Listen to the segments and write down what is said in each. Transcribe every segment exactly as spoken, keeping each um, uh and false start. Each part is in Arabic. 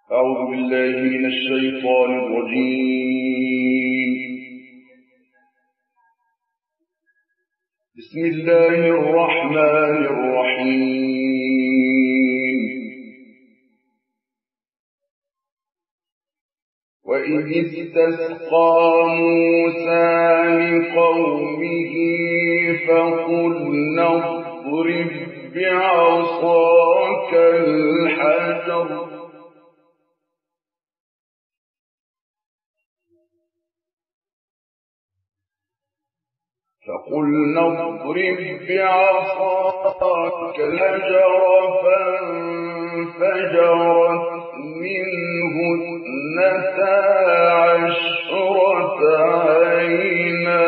أعوذ بالله من الشيطان الرجيم. بسم الله الرحمن الرحيم. وإذ استسقى موسى لقومه فقلنا اضرب بعصاك الحجر فقلنا اضرب بعصاك الحجر فانفجرت منه اثنتا عشرة عينا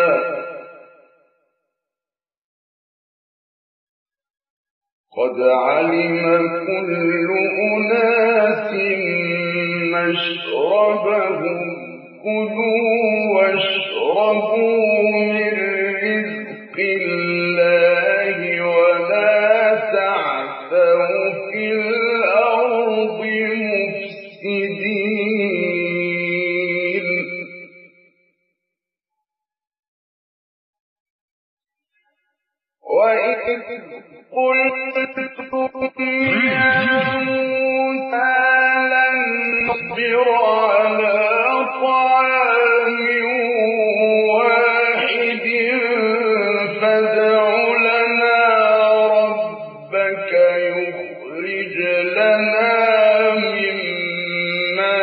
قد علم كل أناس مشربهم كلوا واشربوا من رزق الله ولا تعثوا في الأرض مفسدين وإذ قلتم يا موسى لن نصبر على طعام واحد فادع لنا ربك يخرج لنا مما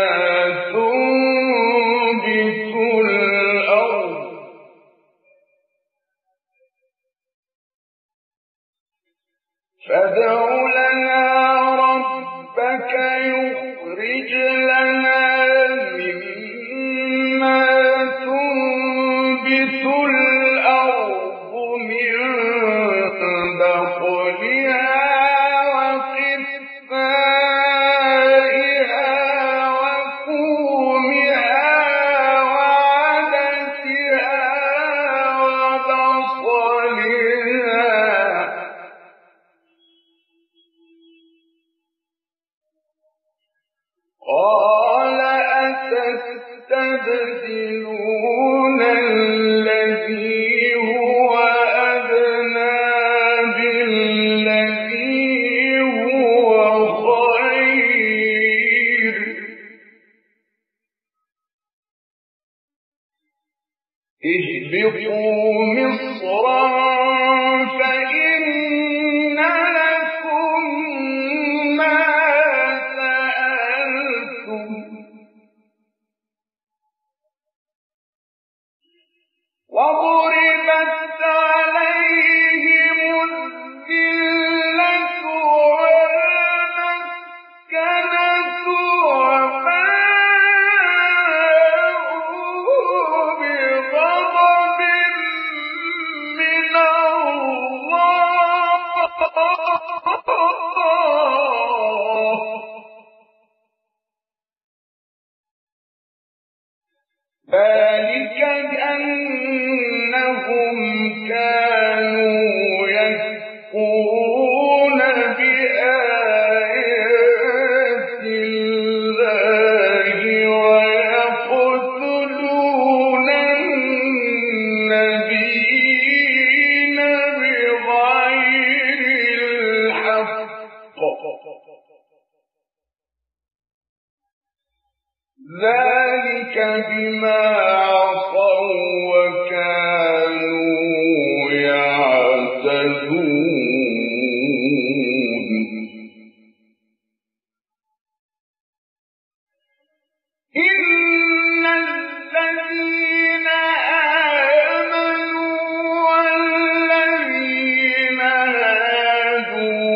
تنبت الأرض فادع لنا ربك يخرج لنا مما تنبت الأرض من بقلها وقثائها وفومها وعدسها وبصلها قال أتستبدلون الذي هو أدنى بالذي هو خير اهبطوا مصرا فإن لكم ما وضربت عليهم الذلة والمسكنة وباءوا بغضب من الله ذلك بأنهم كانوا يكفرون بآيات الله ويقتلون النبيين بغير الحق ذلك بما عصوا وكانوا يعتدون إن الذين آمنوا والذين هادوا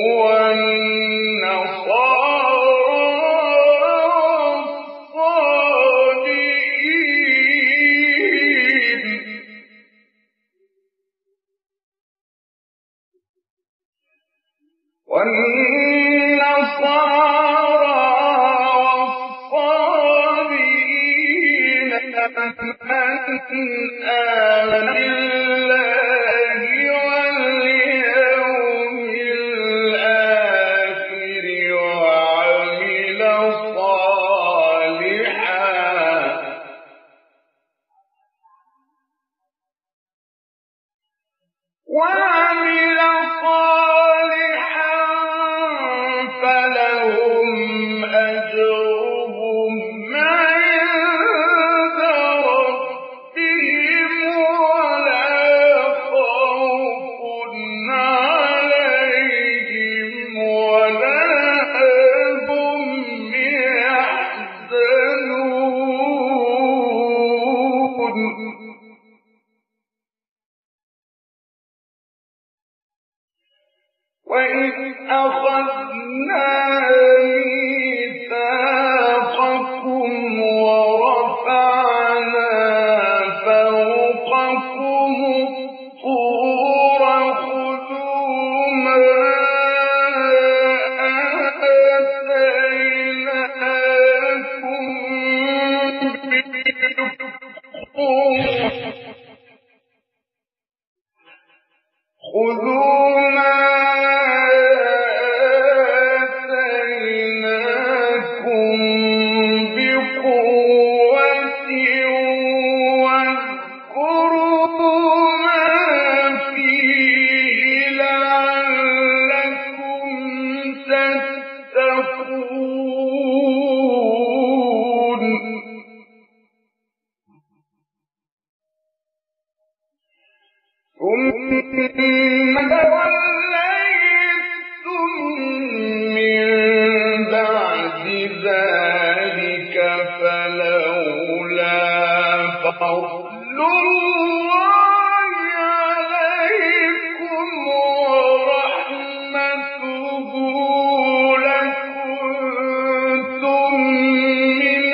والنصارى والصابئين من آمن بالله واليوم الآخر وعمل صالحا تتقون ثم توليتم من بعد ذلك فلولا فضل الله عليكم ورحمته لكنتم من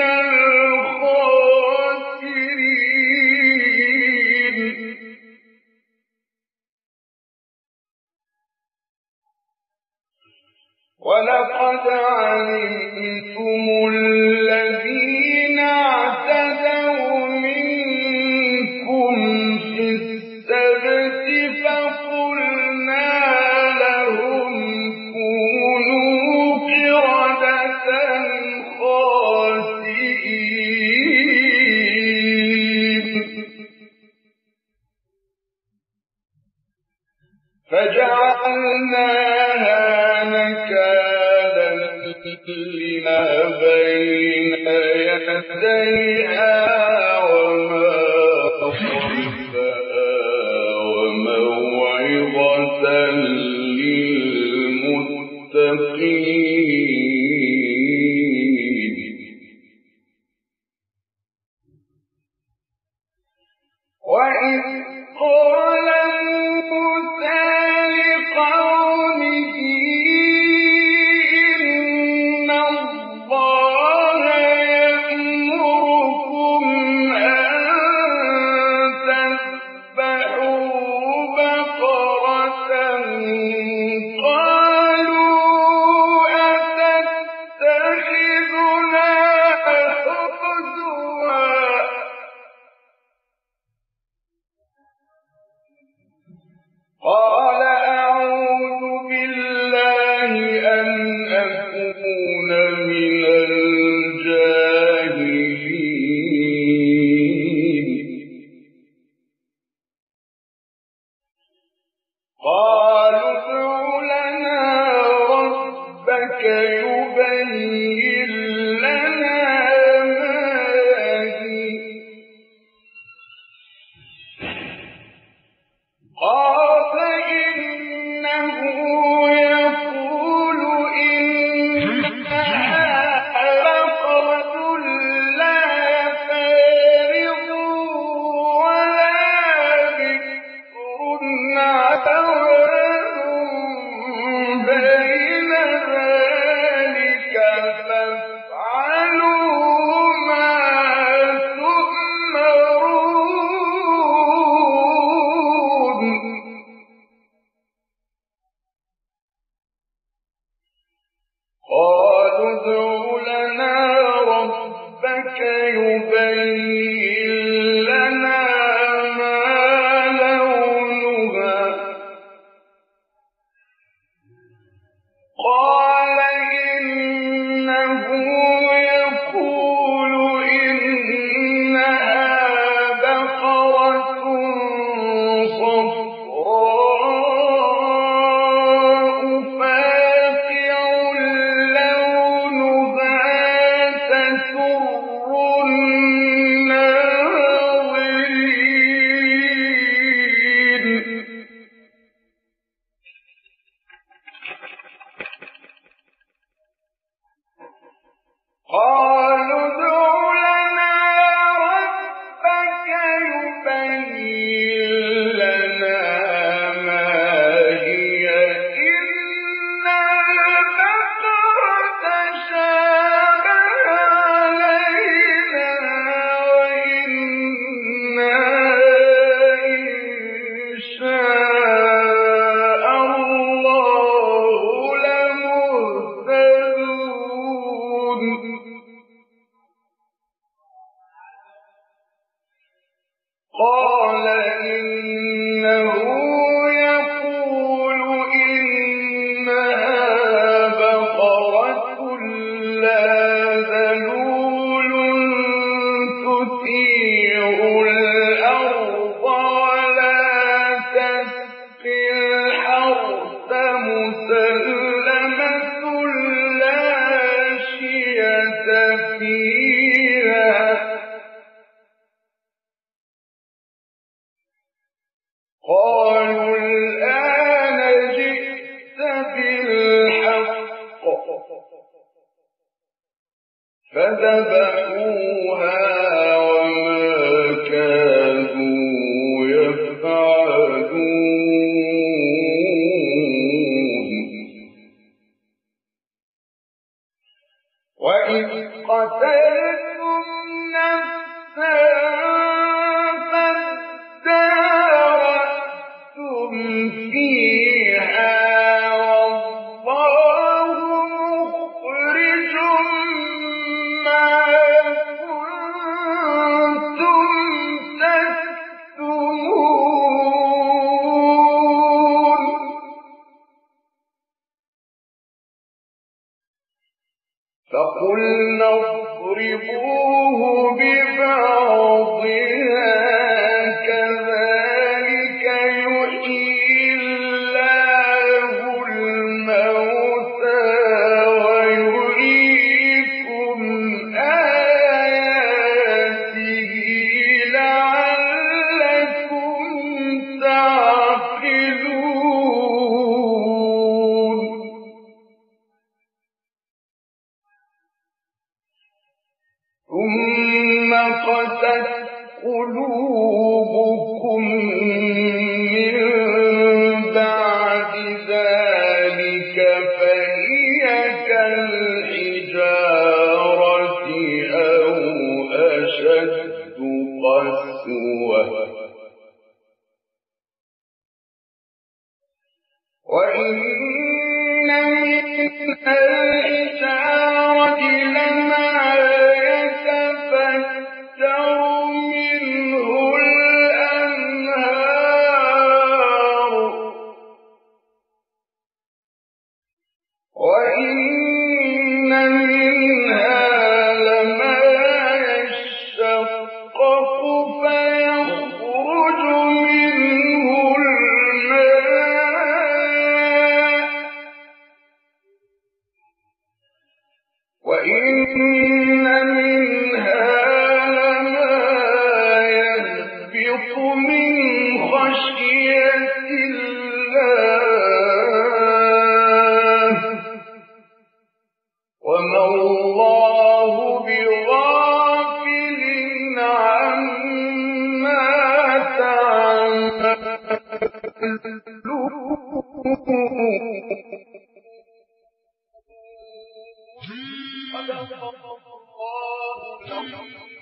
الخاسرين ولقد علمتم الذين اعتدوا منكم في السبت فقلنا لهم كونوا قردة خاسئين فجعلناها نكالا لما بين يديها وما خلفها وموعظة للمتقين وإذ قال موسى لقومه إن الله يأمركم أن تذبحوا بقرة قالوا أتتخذنا هزوا قال أعوذ بالله أن أكون من الجاهلين قالوا ادع لنا ربك يبين لنا ما هي قال إنه يقول إنها بقرة لا فارض ولا بكر عوان بين ذلك فافعلوا ما تؤمرون قالوا ادع لنا ربك يبين لنا ما لونها قال إنه يقول إنها بقرة صفراء فاقع لونها فذبحوها وما كانوا يفعلون وإذ قتلتم نفسا فادارأتم فيها والله مخرج ما كنتم تكتمون فقلنا اضربوه ببعضها كذلك يحيي الله الموتى ويريكم آياته لعلكم تعقلون ثم قست قلوبكم من بعد ذلك فهي كالحجارة أو أشد قسوة وإن من الحجارة لما يتفجر منه الأنهار وإن منها لما يشقق فيخرج منه الماء وإن منها لما يهبط من خشية الله وما الله بغافل عما تعملون صدق الله العظيم.